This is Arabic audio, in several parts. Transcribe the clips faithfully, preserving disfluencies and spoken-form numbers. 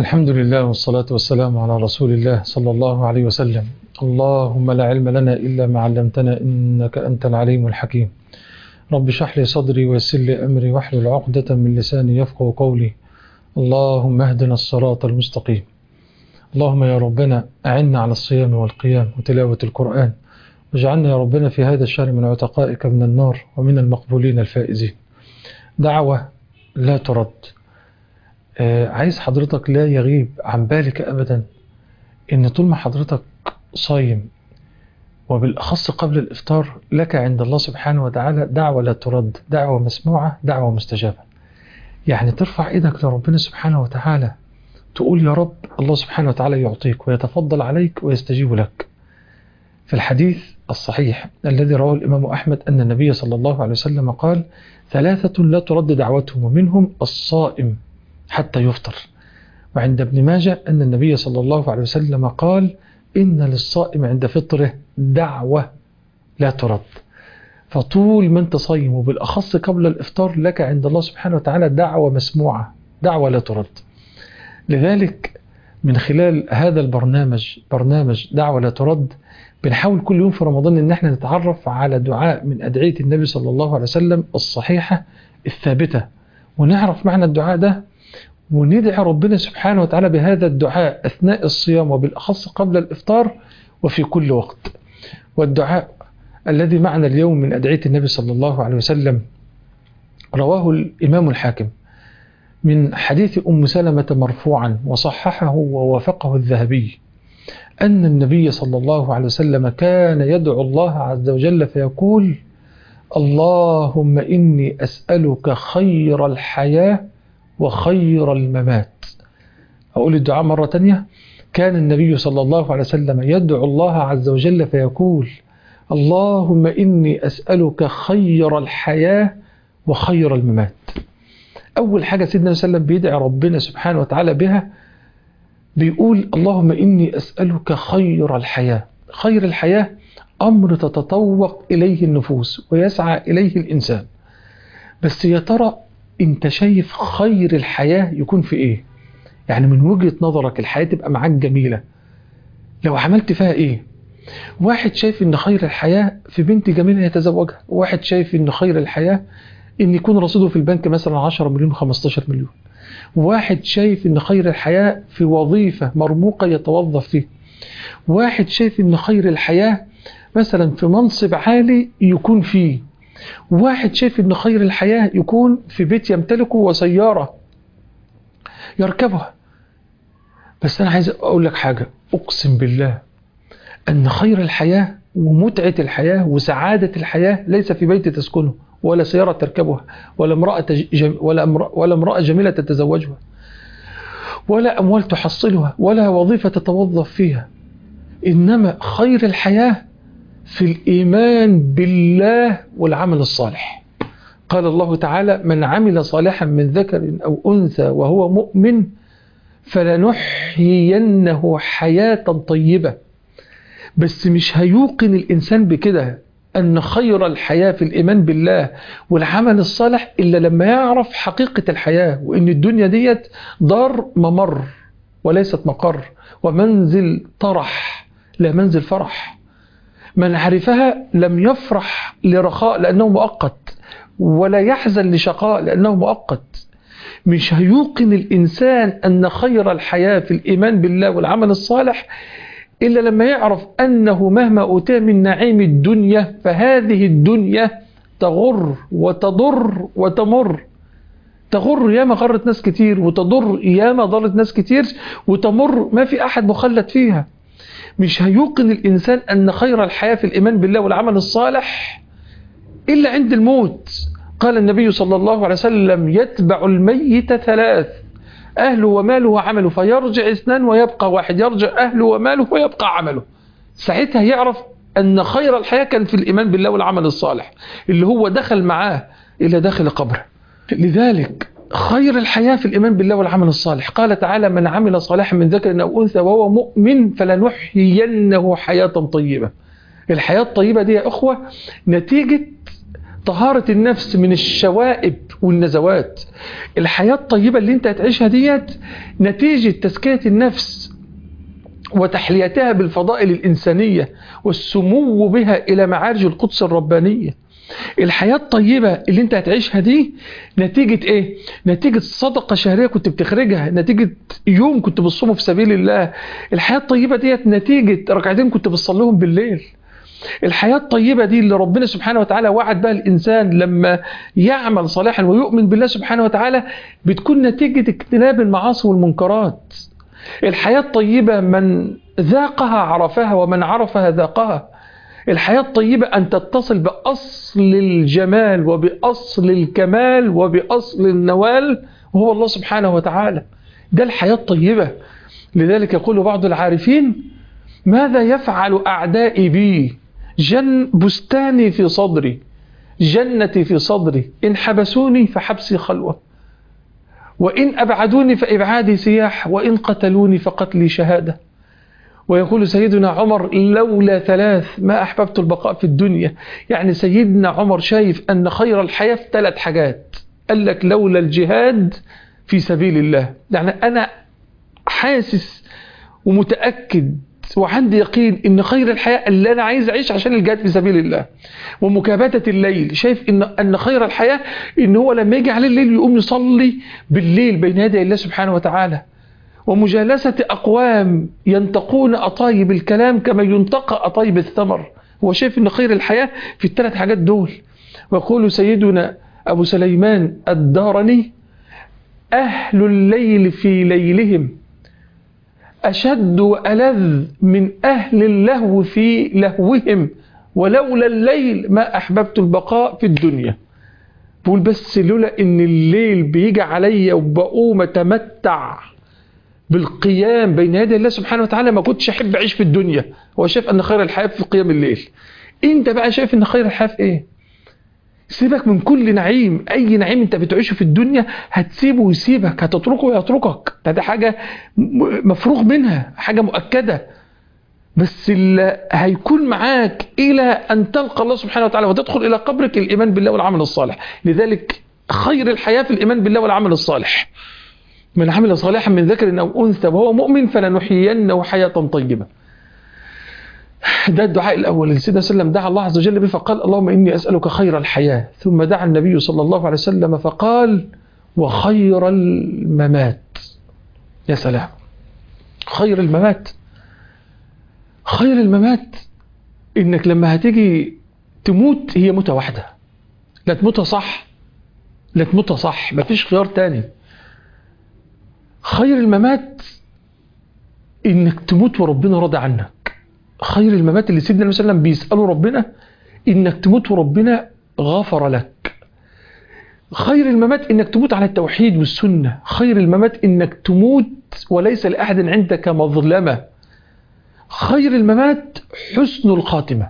الحمد لله والصلاة والسلام على رسول الله صلى الله عليه وسلم. اللهم لا علم لنا إلا ما علمتنا إنك أنت العليم الحكيم. رب اشرح لي صدري ويسر لي أمري واحلل عقدة من لساني يفقهوا قولي. اللهم اهدنا الصراط المستقيم. اللهم يا ربنا أعنا على الصيام والقيام وتلاوة القرآن، واجعلنا يا ربنا في هذا الشهر من عتقائك من النار ومن المقبولين الفائزين. دعوة لا ترد. آه عايز حضرتك لا يغيب عن بالك أبدا إن طول ما حضرتك صايم وبالأخص قبل الإفطار لك عند الله سبحانه وتعالى دعوة لا ترد، دعوة مسموعة، دعوة مستجابة. يعني ترفع إيدك لربنا سبحانه وتعالى تقول يا رب، الله سبحانه وتعالى يعطيك ويتفضل عليك ويستجيب لك. في الحديث الصحيح الذي رواه الإمام أحمد أن النبي صلى الله عليه وسلم قال: ثلاثة لا ترد دعوتهم ومنهم الصائم حتى يفطر. وعند ابن ماجه أن النبي صلى الله عليه وسلم قال: إن للصائم عند فطره دعوة لا ترد. فطول ما انت صايم وبالأخص قبل الإفطار لك عند الله سبحانه وتعالى دعوة مسموعة، دعوة لا ترد. لذلك من خلال هذا البرنامج، برنامج دعوة لا ترد، بنحاول كل يوم في رمضان ان احنا نتعرف على دعاء من أدعية النبي صلى الله عليه وسلم الصحيحة الثابتة، ونعرف معنى الدعاء ده وندعي ربنا سبحانه وتعالى بهذا الدعاء أثناء الصيام وبالأخص قبل الإفطار وفي كل وقت. والدعاء الذي معنا اليوم من أدعية النبي صلى الله عليه وسلم رواه الإمام الحاكم من حديث أم سلمة مرفوعا وصححه ووافقه الذهبي أن النبي صلى الله عليه وسلم كان يدعو الله عز وجل فيقول: اللهم إني أسألك خير الحياة وخير الممات. أقول الدعاء مرة تانية: كان النبي صلى الله عليه وسلم يدعو الله عز وجل فيقول: اللهم إني أسألك خير الحياة وخير الممات. أول حاجة سيدنا صلى الله عليه وسلم بيدعي ربنا سبحانه وتعالى بها بيقول: اللهم إني أسألك خير الحياة. خير الحياة أمر تتطوق إليه النفوس ويسعى إليه الإنسان، بس يا ترى أنت شايف خير الحياة يكون في إيه؟ يعني من وجهة نظرك الحياة تبقى معاك جميلة لو عملت فيها إيه؟ واحد شايف إن خير الحياة في بنت جميلة يتزوجها، واحد شايف إن خير الحياة إن يكون رصيده في البنك مثلا عشرة مليون خمستاشر مليون، واحد شايف إن خير الحياة في وظيفة مرموقة يتوظف فيه، واحد شايف إن خير الحياة مثلا في منصب عالي يكون فيه، واحد شايف إن خير الحياة يكون في بيت يمتلكه وسيارة يركبها. بس أنا عايز أقول لك حاجة، أقسم بالله أن خير الحياة ومتعة الحياة وسعادة الحياة ليس في بيت تسكنه ولا سيارة تركبها ولا امرأة, جم... ولا امرأة... ولا امرأة جميلة تتزوجها ولا أموال تحصلها ولا وظيفة تتوظف فيها، إنما خير الحياة في الإيمان بالله والعمل الصالح. قال الله تعالى: من عمل صالحا من ذكر أو أنثى وهو مؤمن فلنحيينه حياة طيبة. بس مش هيوقن الإنسان بكده أن خير الحياة في الإيمان بالله والعمل الصالح إلا لما يعرف حقيقة الحياة، وإن الدنيا ديت دار ممر وليست مقر، ومنزل طرح لا منزل فرح. من عرفها لم يفرح لرخاء لأنه مؤقت، ولا يحزن لشقاء لأنه مؤقت. مش هيوقن الإنسان أن خير الحياة في الإيمان بالله والعمل الصالح إلا لما يعرف أنه مهما أوتي من نعيم الدنيا فهذه الدنيا تغر وتضر وتمر. تغر ياما غرت ناس كتير، وتضر ياما ضرت ناس كتير، وتمر ما في أحد مخلد فيها. مش هيوقن الإنسان أن خير الحياة في الإيمان بالله والعمل الصالح إلا عند الموت. قال النبي صلى الله عليه وسلم: يتبع الميت ثلاث: أهله وماله وعمله، فيرجع اثنان ويبقى واحد، يرجع أهله وماله ويبقى عمله. ساعتها يعرف أن خير الحياة كان في الإيمان بالله والعمل الصالح اللي هو دخل معاه إلى داخل قبره. لذلك خير الحياة في الإيمان بالله والعمل الصالح. قال تعالى: من عمل صالحا من ذكر أو أنثى وهو مؤمن فلنحيينه حياة طيبة. الحياة الطيبة دي يا أخوة نتيجة طهارة النفس من الشوائب والنزوات. الحياة الطيبة اللي انت هتعيشها ديت نتيجة تزكية النفس وتحليتها بالفضائل الإنسانية والسمو بها إلى معارج القدس الربانية. الحياة الطيبة اللي انت هتعيشها دي نتيجة ايه؟ نتيجة صدقة شهرية كنت بتخرجها، نتيجة يوم كنت بتصومه في سبيل الله. الحياة الطيبة ديت نتيجة ركعتين كنت بتصليهم بالليل. الحياة الطيبة دي اللي ربنا سبحانه وتعالى وعد بها الإنسان لما يعمل صالحا ويؤمن بالله سبحانه وتعالى بتكون نتيجة اجتناب المعاصي والمنكرات. الحياة الطيبة من ذاقها عرفها ومن عرفها ذاقها. الحياة الطيبة أن تتصل بأصل الجمال وبأصل الكمال وبأصل النوال وهو الله سبحانه وتعالى. ده الحياة الطيبة. لذلك يقول بعض العارفين: ماذا يفعل أعدائي بي؟ جن بستاني في صدري، جنتي في صدري، إن حبسوني فحبسي خلوة، وإن أبعدوني فإبعادي سياح، وإن قتلوني فقتلي شهادة. ويقول سيدنا عمر: لولا ثلاث ما أحببت البقاء في الدنيا. يعني سيدنا عمر شايف أن خير الحياة في ثلاث حاجات. قال لك: لولا الجهاد في سبيل الله. يعني أنا حاسس ومتأكد وعندي يقين ان خير الحياة اللي انا عايز اعيش عشان الجهاد في سبيل الله ومكابدة الليل. شايف ان ان خير الحياة ان هو لما يجي عليه الليل يقوم يصلي بالليل بين يدي الله سبحانه وتعالى، ومجالسة اقوام ينتقون اطايب الكلام كما ينتقى اطايب الثمر. هو شايف ان خير الحياة في الثلاث حاجات دول. ويقول سيدنا ابو سليمان الدارني: اهل الليل في ليلهم أشد وألذ من أهل اللهو في لهوهم، ولولا الليل ما أحببت البقاء في الدنيا. بقول بس لولا إن الليل بيجي عليا وبقوم أتمتع بالقيام بين يدي الله سبحانه وتعالى ما كنتش أحب أعيش في الدنيا. هو شايف أن خير الحياة في قيام الليل. أنت بقى شايف أن خير الحياة في إيه؟ سيبك من كل نعيم. أي نعيم أنت بتعيشه في الدنيا هتسيبه ويسيبك، هتتركه ويتركك. ده, ده حاجة مفروغ منها، حاجة مؤكدة. بس اللي هيكون معاك إلى أن تلقى الله سبحانه وتعالى وتدخل إلى قبرك الإيمان بالله والعمل الصالح. لذلك خير الحياة في الإيمان بالله والعمل الصالح. من عمل صالحا من ذكر أو أنثى وهو مؤمن فلنحيينه حياة طيبة. ده الدعاء الأول اللي سيدنا صلى الله عليه وسلم دعا الله عز وجل به، فقال: اللهم إني أسألك خير الحياة. ثم دعا النبي صلى الله عليه وسلم فقال: وخير الممات. يا سلام، خير الممات. خير الممات إنك لما هتيجي تموت هي موتة واحدة، لا تموتها صح، لا تموتها صح، مفيش خيار تاني. خير الممات إنك تموت وربنا راضي عنك. خير الممات اللي سيدنا النبي صلى الله عليه وسلم بيسأله ربنا إنك تموت وربنا غفر لك. خير الممات إنك تموت على التوحيد والسنة. خير الممات إنك تموت وليس لأحد عندك مظلمة. خير الممات حسن الخاتمة.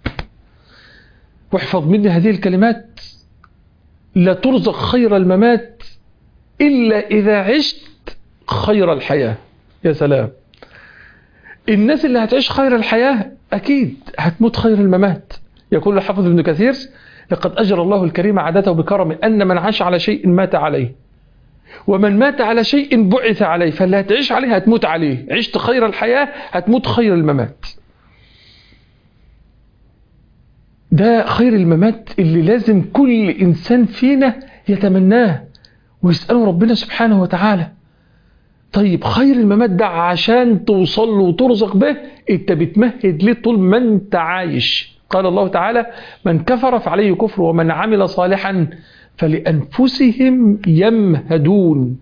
واحفظ مني هذه الكلمات: لا ترزق خير الممات إلا إذا عشت خير الحياة. يا سلام، الناس اللي هتعيش خير الحياة أكيد هتموت خير الممات. يقول الحافظ ابن كثير: لقد أجرى الله الكريم عادته بكرم أن من عاش على شيء مات عليه، ومن مات على شيء بعث عليه. فاللي هتعيش عليه هتموت عليه. عشت خير الحياة هتموت خير الممات. ده خير الممات اللي لازم كل إنسان فينا يتمناه ويسأله ربنا سبحانه وتعالى. طيب خير الممات ده عشان توصل له وترزق به انت بتمهد ليه طول ما انت عايش. قال الله تعالى: من كفر فعليه كفر ومن عمل صالحا فلأنفسهم يمهدون.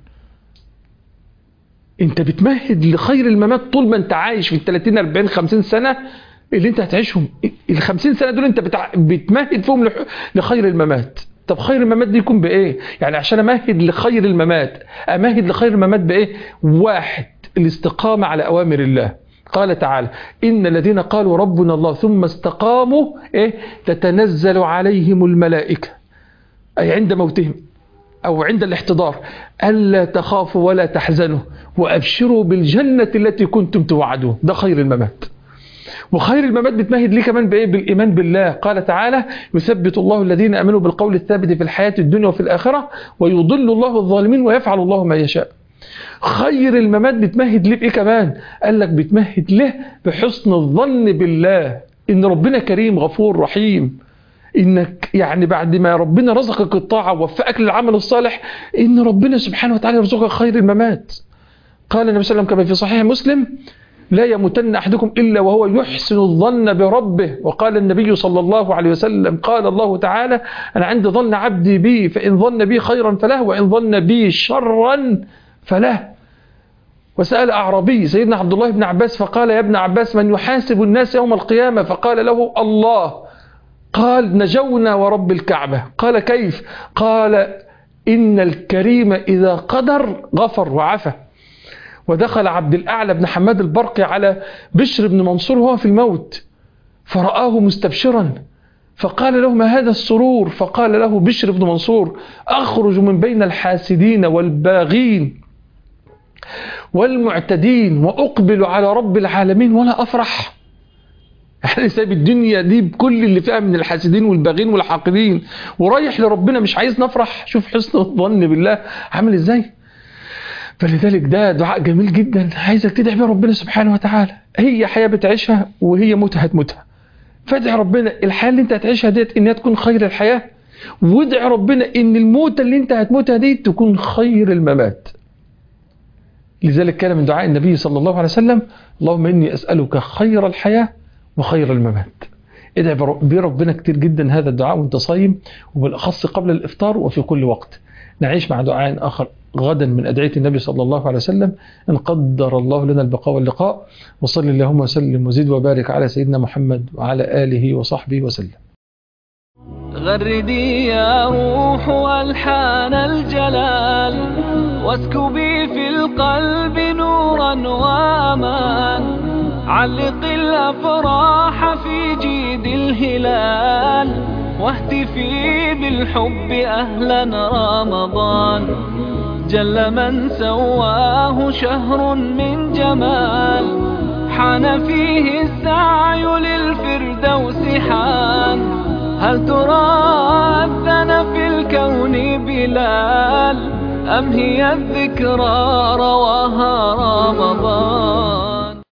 انت بتمهد لخير الممات طول ما انت عايش في الثلاثين أربعين خمسين سنة اللي انت هتعيشهم. الخمسين سنة دول انت بتع... بتمهد فيهم لخير الممات. طب خير الممات دي يكون بإيه؟ يعني عشان أمهد لخير الممات أمهد لخير الممات بإيه؟ واحد، الاستقامة على أوامر الله. قال تعالى: إن الذين قالوا ربنا الله ثم استقاموا إيه؟ تتنزل عليهم الملائكة، أي عند موتهم أو عند الاحتضار: ألا تخافوا ولا تحزنوا وأبشروا بالجنة التي كنتم توعدون. ده خير الممات. وخير الممات بتمهد ليه كمان بإيه؟ بالإيمان بالله. قال تعالى يثبت الله الذين آمنوا بالقول الثابت في الحياة الدنيا وفي الآخرة ويضل الله الظالمين ويفعل الله ما يشاء. خير الممات بتمهد ليه بإيه كمان؟ قال لك بتمهد له بحسن الظن بالله، إن ربنا كريم غفور رحيم، إنك يعني بعد ما ربنا رزقك الطاعة ووفقك للعمل الصالح إن ربنا سبحانه وتعالى يرزقك خير الممات. قال النبي صلى الله عليه وسلم كما في صحيح مسلم لا يموتن أحدكم إلا وهو يحسن الظن بربه. وقال النبي صلى الله عليه وسلم قال الله تعالى أنا عند ظن عبدي بي فإن ظن بي خيرا فله وإن ظن بي شرا فله. وسأل أعرابي سيدنا عبد الله بن عباس فقال يا ابن عباس من يحاسب الناس يوم القيامة؟ فقال له الله. قال نجونا ورب الكعبة. قال كيف؟ قال إن الكريم إذا قدر غفر وعفى. ودخل عبد الأعلى بن حماد البرقي على بشر بن منصور وهو في الموت فرآه مستبشرا فقال له ما هذا السرور؟ فقال له بشر بن منصور أخرج من بين الحاسدين والباغين والمعتدين وأقبل على رب العالمين ولا أفرح. احنا سايب الدنيا دي بكل اللي فيها من الحاسدين والباغين والحاقدين ورايح لربنا مش عايز نفرح. شوف حسن الظن بالله عامل ازاي. فلذلك ده دعاء جميل جدا عايزك تدعي بيه ربنا سبحانه وتعالى. هي حياة بتعيشها وهي موتها هتموتها، فادعي ربنا الحياة اللي انت هتعيشها ديت انها تكون خير الحياة، وادعي ربنا ان الموتة اللي انت هتموتها دي تكون خير الممات. لذلك كان من دعاء النبي صلى الله عليه وسلم اللهم إني أسألك خير الحياة وخير الممات. ادعي بيه ربنا كتير جدا هذا الدعاء وانت صايم، وبالأخص قبل الإفطار وفي كل وقت. نعيش مع دعاء آخر غدا من أدعية النبي صلى الله عليه وسلم إن قدر الله لنا البقاء واللقاء. وصلي اللهم وسلم وزد وبارك على سيدنا محمد وعلى آله وصحبه وسلم. غردي يا روح والحان الجلال واسكبي في القلب نورا وامان. علق الأفراح في جيد الهلال واهتفي بالحب أهلا رمضان. جل من سواه شهر من جمال حان فيه السعي للفردوس حان. هل ترى أذن في الكون بلال أم هي الذكرى رواها رمضان؟